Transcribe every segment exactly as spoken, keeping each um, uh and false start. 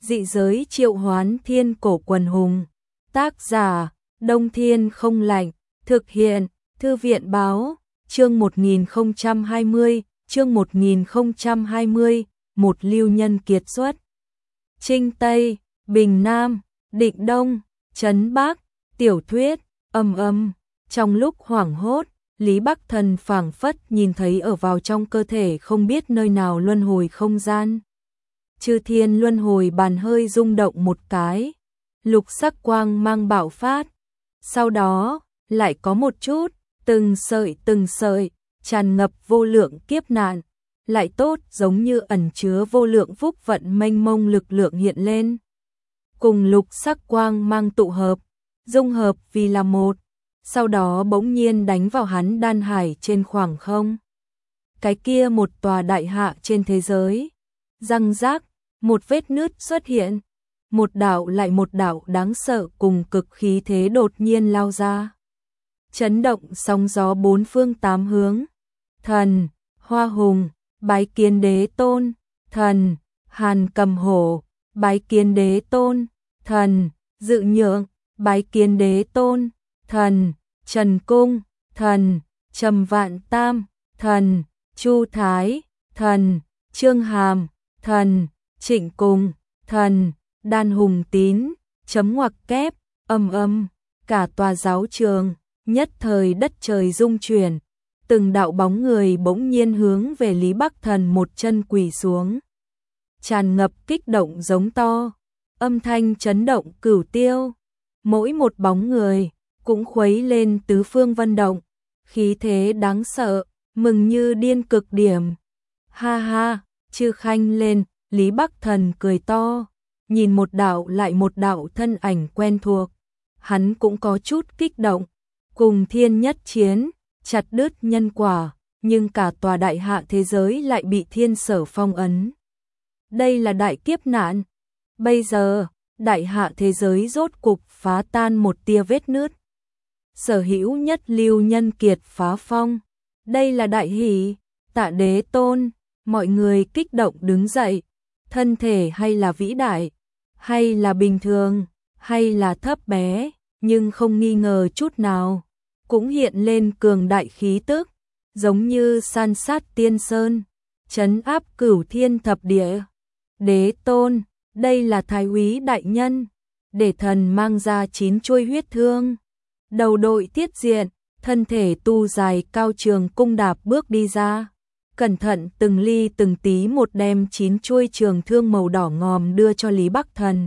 Dị giới triệu hoán thiên cổ quần hùng. Tác giả, Đông Thiên không lạnh. Thực hiện, Thư viện báo, chương một nghìn không trăm hai mươi, chương một nghìn không trăm hai mươi, một lưu nhân kiệt xuất. Trinh Tây, Bình Nam, Định Đông, Trấn Bắc, tiểu thuyết, âm âm. Trong lúc hoảng hốt, Lý Bắc Thần phảng phất nhìn thấy ở vào trong cơ thể không biết nơi nào luân hồi không gian. Chư thiên luân hồi bàn hơi rung động một cái, lục sắc quang mang bạo phát. Sau đó, lại có một chút, từng sợi từng sợi, tràn ngập vô lượng kiếp nạn, lại tốt giống như ẩn chứa vô lượng phúc vận mênh mông lực lượng hiện lên. Cùng lục sắc quang mang tụ hợp, dung hợp vì là một, sau đó bỗng nhiên đánh vào hắn đan hải trên khoảng không. Cái kia một tòa đại hạ trên thế giới, răng rác, một vết nứt xuất hiện, một đạo lại một đạo đáng sợ cùng cực khí thế đột nhiên lao ra. Chấn động sóng gió bốn phương tám hướng. Thần, Hoa Hùng, bái kiến đế tôn. Thần, Hàn Cầm Hổ, bái kiến đế tôn. Thần, Dự Nhượng, bái kiến đế tôn. Thần, Trần Cung. Thần, Trầm Vạn Tam. Thần, Chu Thái. Thần, Trương Hàm. Thần, Trịnh Cùng. Thần, Đan Hùng Tín. Chấm ngoặc kép, âm âm, cả tòa giáo trường, nhất thời đất trời rung chuyển, từng đạo bóng người bỗng nhiên hướng về Lý Bắc Thần một chân quỳ xuống. Tràn ngập kích động giống to, âm thanh chấn động cửu tiêu, mỗi một bóng người cũng khuấy lên tứ phương vân động, khí thế đáng sợ, mừng như điên cực điểm. Ha ha, chư khanh lên, Lý Bắc Thần cười to, nhìn một đạo lại một đạo thân ảnh quen thuộc, hắn cũng có chút kích động, cùng thiên nhất chiến, chặt đứt nhân quả, nhưng cả tòa đại hạ thế giới lại bị thiên sở phong ấn. Đây là đại kiếp nạn. Bây giờ, đại hạ thế giới rốt cục phá tan một tia vết nứt. Sở hữu nhất lưu nhân kiệt phá phong. Đây là đại hỷ, tạ đế tôn, mọi người kích động đứng dậy. Thân thể hay là vĩ đại, hay là bình thường, hay là thấp bé, nhưng không nghi ngờ chút nào, cũng hiện lên cường đại khí tức, giống như san sát tiên sơn, trấn áp cửu thiên thập địa. Đế tôn, đây là thái úy đại nhân, để thần mang ra chín chuôi huyết thương. Đầu đội tiết diện, thân thể tu dài cao trường cung đạp bước đi ra, cẩn thận từng ly từng tí một đem chín chuôi trường thương màu đỏ ngòm đưa cho Lý Bắc Thần.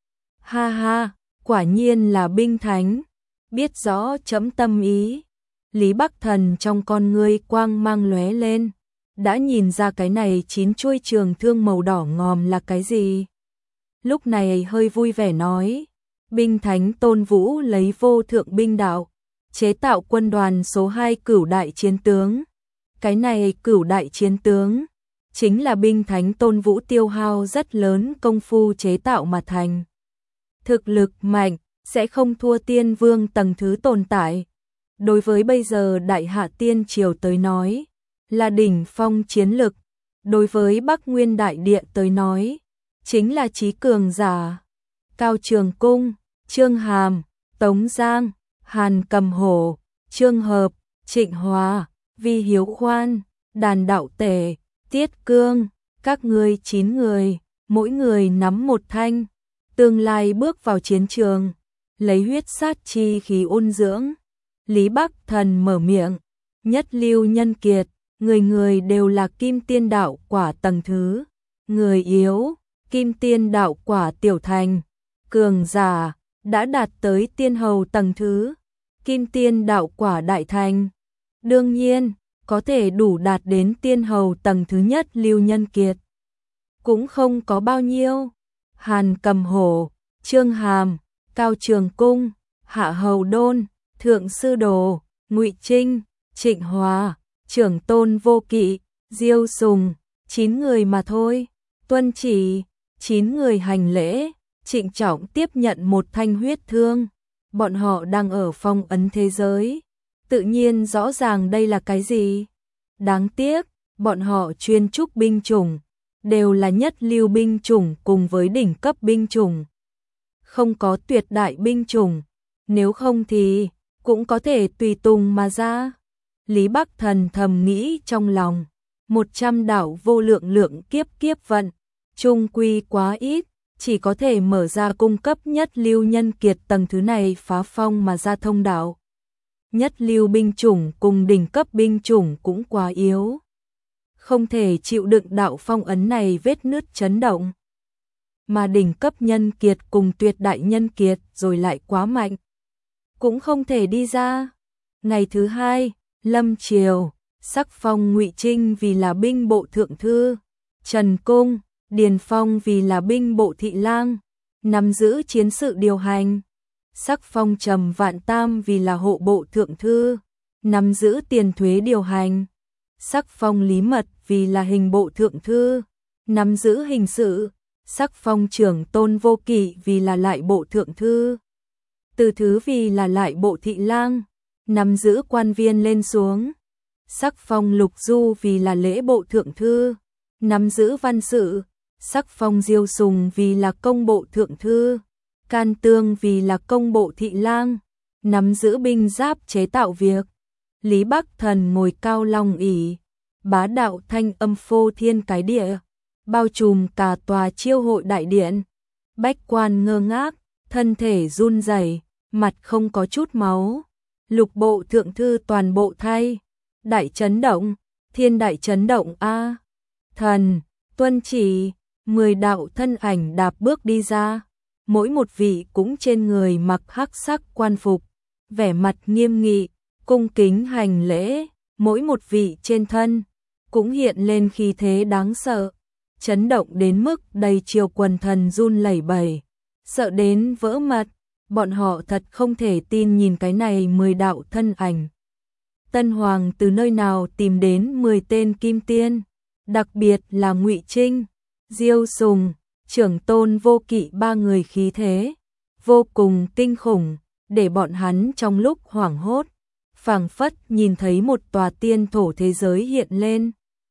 Ha ha, quả nhiên là binh thánh, biết rõ chấm tâm ý. Lý Bắc Thần trong con ngươi quang mang lóe lên, đã nhìn ra cái này chín chuôi trường thương màu đỏ ngòm là cái gì. Lúc này hơi vui vẻ nói, binh thánh Tôn Vũ lấy vô thượng binh đạo, chế tạo quân đoàn số hai cửu đại chiến tướng. Cái này cửu đại chiến tướng, chính là binh thánh Tôn Vũ tiêu hao rất lớn công phu chế tạo mà thành. Thực lực mạnh, sẽ không thua tiên vương tầng thứ tồn tại. Đối với bây giờ đại hạ tiên triều tới nói, là đỉnh phong chiến lực. Đối với Bắc Nguyên đại địa tới nói, chính là chí cường giả. Cao Trường Cung, Trương Hàm, Tống Giang, Hàn Cầm Hổ, Trương Hợp, Trịnh Hòa, Vi Hiếu Khoan, Đàn Đạo Tể, Tiết Cương, các ngươi chín người, mỗi người nắm một thanh, tương lai bước vào chiến trường, lấy huyết sát chi khí ôn dưỡng. Lý Bắc Thần mở miệng, nhất lưu nhân kiệt, người người đều là kim tiên đạo quả tầng thứ, người yếu, kim tiên đạo quả tiểu thành, cường giả, đã đạt tới tiên hầu tầng thứ, kim tiên đạo quả đại thành. Đương nhiên, có thể đủ đạt đến tiên hầu tầng thứ nhất lưu nhân kiệt. Cũng không có bao nhiêu. Hàn Cầm Hổ, Trương Hàm, Cao Trường Cung, Hạ Hầu Đôn, Thượng Sư Đồ, Ngụy Trinh, Trịnh Hòa, Trưởng Tôn Vô Kỵ, Diêu Sùng, chín người mà thôi. Tuân chỉ, chín người hành lễ, trịnh trọng tiếp nhận một thanh huyết thương. Bọn họ đang ở phong ấn thế giới, tự nhiên rõ ràng đây là cái gì. Đáng tiếc, bọn họ chuyên trúc binh chủng, đều là nhất lưu binh chủng cùng với đỉnh cấp binh chủng. Không có tuyệt đại binh chủng, nếu không thì cũng có thể tùy tùng mà ra. Lý Bắc Thần thầm nghĩ trong lòng, một trăm đạo vô lượng lượng kiếp kiếp vận, chung quy quá ít, chỉ có thể mở ra cung cấp nhất lưu nhân kiệt tầng thứ này phá phong mà ra thông đạo. Nhất lưu binh chủng cùng đỉnh cấp binh chủng cũng quá yếu, không thể chịu đựng đạo phong ấn này vết nứt chấn động. Mà đỉnh cấp nhân kiệt cùng tuyệt đại nhân kiệt rồi lại quá mạnh, cũng không thể đi ra. Ngày thứ hai, lâm triều, sắc phong Ngụy Trinh vì là binh bộ thượng thư, Trần Cung, Điền Phong vì là binh bộ thị lang, nắm giữ chiến sự điều hành. Sắc phong Trầm Vạn Tam vì là hộ bộ thượng thư, nắm giữ tiền thuế điều hành. Sắc phong Lý Mật vì là hình bộ thượng thư, nắm giữ hình sự. Sắc phong Trưởng Tôn Vô Kỵ vì là lại bộ thượng thư, Từ Thứ vì là lại bộ thị lang, nắm giữ quan viên lên xuống. Sắc phong Lục Du vì là lễ bộ thượng thư, nắm giữ văn sự. Sắc phong Diêu Sùng vì là công bộ thượng thư, Can Tương vì là công bộ thị lang, nắm giữ binh giáp chế tạo việc. Lý Bắc Thần ngồi cao long ỷ, bá đạo thanh âm phô thiên cái địa, bao trùm cả tòa chiêu hội đại điện. Bách quan ngơ ngác, thân thể run rẩy, mặt không có chút máu. Lục bộ thượng thư toàn bộ thay, đại chấn động, thiên đại chấn động a. Thần, tuân chỉ, mười đạo thân ảnh đạp bước đi ra, mỗi một vị cũng trên người mặc hắc sắc quan phục, vẻ mặt nghiêm nghị, cung kính hành lễ, mỗi một vị trên thân cũng hiện lên khí thế đáng sợ, chấn động đến mức đầy triều quần thần run lẩy bẩy, sợ đến vỡ mật. Bọn họ thật không thể tin nhìn cái này mười đạo thân ảnh. Tân Hoàng từ nơi nào tìm đến mười tên kim tiên, đặc biệt là Ngụy Trinh, Diêu Sùng, Trưởng Tôn Vô Kỵ ba người khí thế vô cùng kinh khủng, để bọn hắn trong lúc hoảng hốt, phảng phất nhìn thấy một tòa tiên thổ thế giới hiện lên,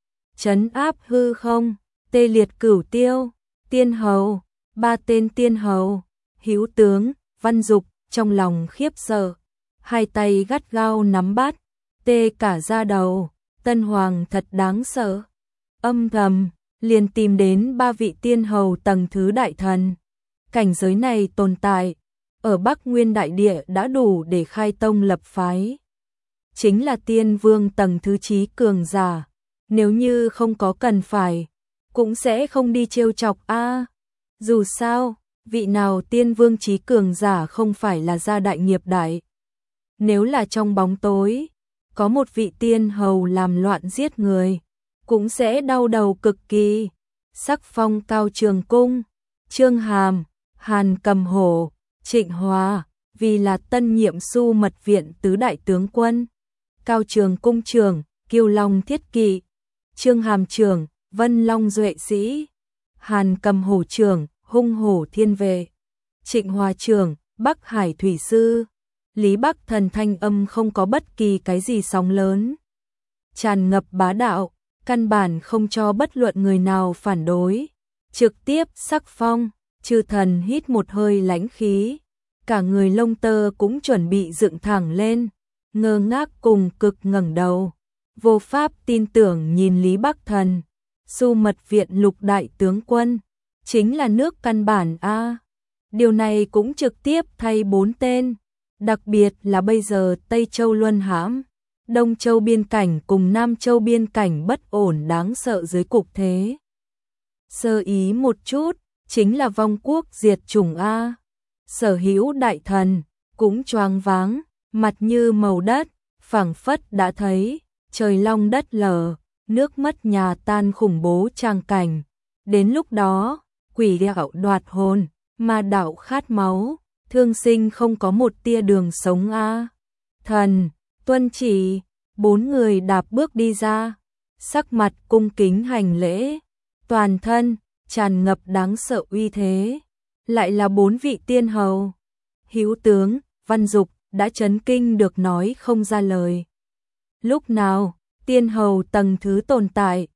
trấn áp hư không, tê liệt cửu tiêu. Tiên hầu, ba tên tiên hầu, hữu tướng, Văn Dục trong lòng khiếp sợ, hai tay gắt gao nắm bắt, tê cả da đầu. Tân Hoàng thật đáng sợ. Âm thầm liền tìm đến ba vị tiên hầu tầng thứ đại thần. Cảnh giới này tồn tại ở Bắc Nguyên đại địa đã đủ để khai tông lập phái. Chính là tiên vương tầng thứ trí cường giả, nếu như không có cần phải, cũng sẽ không đi trêu chọc a. Dù sao, vị nào tiên vương trí cường giả không phải là gia đại nghiệp đại. Nếu là trong bóng tối, có một vị tiên hầu làm loạn giết người, cũng sẽ đau đầu cực kỳ. Sắc phong Cao Trường Cung, Trương Hàm, Hàn Cầm Hổ, Trịnh Hòa vì là tân nhiệm Su Mật Viện tứ đại tướng quân. Cao Trường Cung trưởng, Kiêu Long Thiết Kỵ, Trương Hàm trưởng, Vân Long Duệ Sĩ, Hàn Cầm Hổ trưởng, Hung Hổ Thiên Vệ, Trịnh Hòa trưởng, Bắc Hải Thủy Sư. Lý Bắc Thần thanh âm không có bất kỳ cái gì sóng lớn, tràn ngập bá đạo, căn bản không cho bất luận người nào phản đối, trực tiếp sắc phong. Chư thần hít một hơi lãnh khí, cả người lông tơ cũng chuẩn bị dựng thẳng lên, ngơ ngác cùng cực ngẩng đầu, vô pháp tin tưởng nhìn Lý Bắc Thần. Su Mật Viện lục đại tướng quân, chính là nước căn bản a. Điều này cũng trực tiếp thay bốn tên, đặc biệt là bây giờ Tây Châu luân hãm, Đông Châu biên cảnh cùng Nam Châu biên cảnh bất ổn đáng sợ dưới cục thế. Sơ ý một chút, chính là vong quốc diệt chủng a. Sở hữu đại thần cũng choáng váng, mặt như màu đất, phảng phất đã thấy trời long đất lở, nước mất nhà tan khủng bố tràng cảnh. Đến lúc đó, quỷ đạo đoạt hồn, ma đạo khát máu, thương sinh không có một tia đường sống a. Thần, tuân chỉ, bốn người đạp bước đi ra, sắc mặt cung kính hành lễ, toàn thân tràn ngập đáng sợ uy thế, lại là bốn vị tiên hầu. Hữu tướng, Văn Dục đã chấn kinh được nói không ra lời. Lúc nào, tiên hầu tầng thứ tồn tại,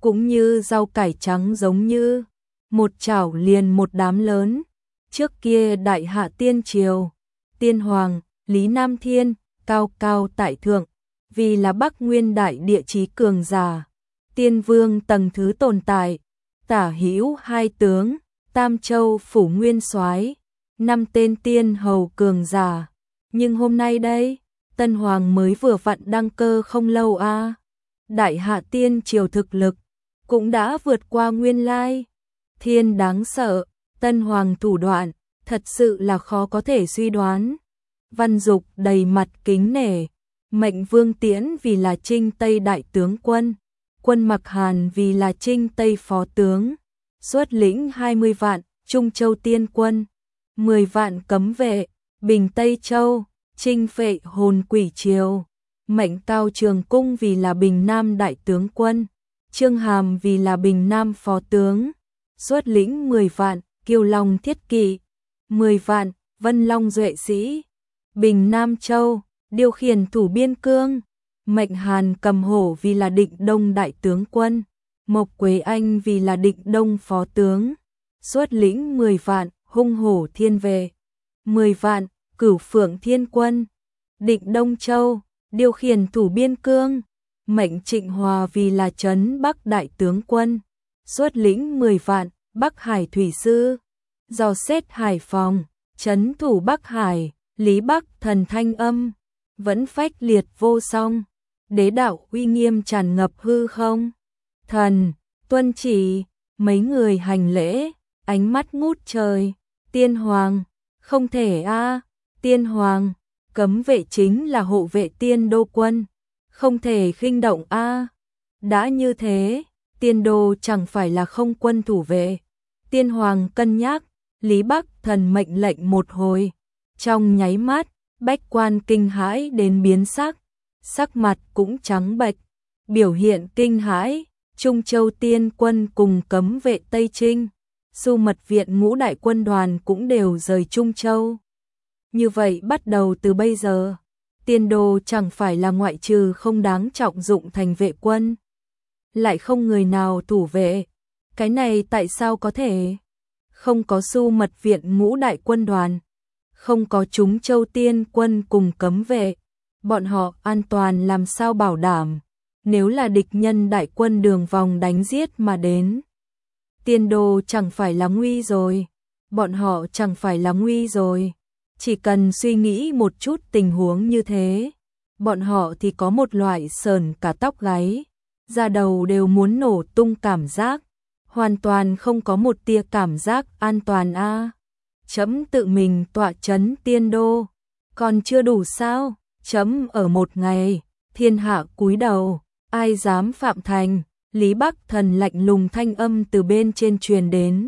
cũng như rau cải trắng giống như một chảo liền một đám lớn. Trước kia Đại Hạ Tiên Triều, Tiên Hoàng, Lý Nam Thiên, cao cao tại thượng, vì là Bắc Nguyên đại địa chí cường giả, Tiên Vương tầng thứ tồn tại, tả hữu hai tướng, Tam Châu phủ nguyên soái, năm tên tiên hầu cường giả. Nhưng hôm nay đây, Tân Hoàng mới vừa vặn đăng cơ không lâu a, à. Đại Hạ Tiên Triều thực lực cũng đã vượt qua nguyên lai. Thiên đáng sợ, Tân Hoàng thủ đoạn, thật sự là khó có thể suy đoán. Văn Dục đầy mặt kính nể, mệnh Vương Tiễn vì là Trinh Tây đại tướng quân, Quân Mặc Hàn vì là Trinh Tây phó tướng, xuất lĩnh hai mươi vạn Trung Châu tiên quân, mười vạn cấm vệ, bình Tây Châu, chinh phệ hồn quỷ triều, mệnh Cao Trường Cung vì là Bình Nam đại tướng quân, Trương Hàm vì là Bình Nam phó tướng, xuất lĩnh mười vạn Kiêu Long thiết kỵ, mười vạn Vân Long duệ sĩ, Bình Nam Châu, điều khiển thủ biên cương, mệnh Hàn Cầm Hổ vì là Định Đông đại tướng quân, Mộc Quế Anh vì là Định Đông phó tướng, xuất lĩnh mười vạn Hung Hổ thiên vệ, mười vạn Cửu Phượng thiên quân, Định Đông Châu, điều khiển thủ biên cương, mệnh Trịnh Hòa vì là Trấn Bắc đại tướng quân, xuất lĩnh mười vạn Bắc Hải thủy sư, dò xét Hải Phòng, trấn thủ Bắc Hải, Lý Bắc thần thanh âm, vẫn phách liệt vô song, đế đạo uy nghiêm tràn ngập hư không. Thần, tuân chỉ, mấy người hành lễ, ánh mắt ngút trời, Tiên Hoàng, không thể a, à, Tiên Hoàng, cấm vệ chính là hộ vệ tiên đô quân, không thể khinh động a. À. Đã như thế, tiên đô chẳng phải là không quân thủ vệ. Tiên Hoàng cân nhắc, Lý Bắc thần mệnh lệnh một hồi, trong nháy mắt, bách quan kinh hãi đến biến sắc, sắc mặt cũng trắng bệch, biểu hiện kinh hãi. Trung Châu tiên quân cùng cấm vệ Tây Trinh, Xu Mật viện ngũ đại quân đoàn cũng đều rời Trung Châu. Như vậy bắt đầu từ bây giờ, tiên đô chẳng phải là ngoại trừ không đáng trọng dụng thành vệ quân, lại không người nào thủ vệ. Cái này tại sao có thể? Không có Xu Mật viện ngũ đại quân đoàn, không có Trung Châu tiên quân cùng cấm vệ, bọn họ an toàn làm sao bảo đảm? Nếu là địch nhân đại quân đường vòng đánh giết mà đến, tiên đô chẳng phải là nguy rồi, bọn họ chẳng phải là nguy rồi. Chỉ cần suy nghĩ một chút tình huống như thế, bọn họ thì có một loại sờn cả tóc gáy, da đầu đều muốn nổ tung cảm giác, hoàn toàn không có một tia cảm giác an toàn a. À. Chấm tự mình tọa chấn tiên đô, còn chưa đủ sao? Chấm ở một ngày, thiên hạ cúi đầu, ai dám phạm thành? Lý Bắc thần lạnh lùng thanh âm từ bên trên truyền đến,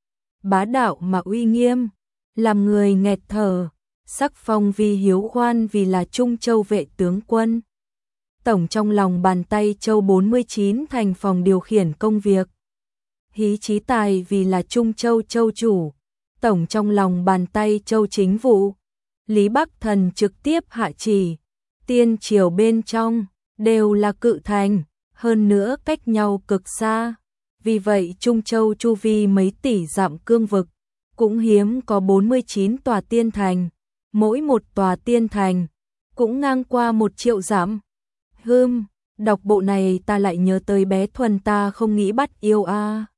bá đạo mà uy nghiêm, làm người nghẹt thở. Sắc phong Vi Hiếu khoan vì là Trung Châu vệ tướng quân, tổng trong lòng bàn tay Châu bốn mươi chín thành phòng điều khiển công việc. Hí Chí Tài vì là Trung Châu châu chủ, tổng trong lòng bàn tay Châu chính vụ. Lý Bắc thần trực tiếp hạ chỉ, tiên triều bên trong đều là cự thành, hơn nữa cách nhau cực xa. Vì vậy Trung Châu chu vi mấy tỷ dặm cương vực, cũng hiếm có bốn mươi chín tòa tiên thành, mỗi một tòa tiên thành cũng ngang qua một triệu dặm. Hừm, đọc bộ này ta lại nhớ tới bé Thuần ta không nghĩ bắt yêu a. À.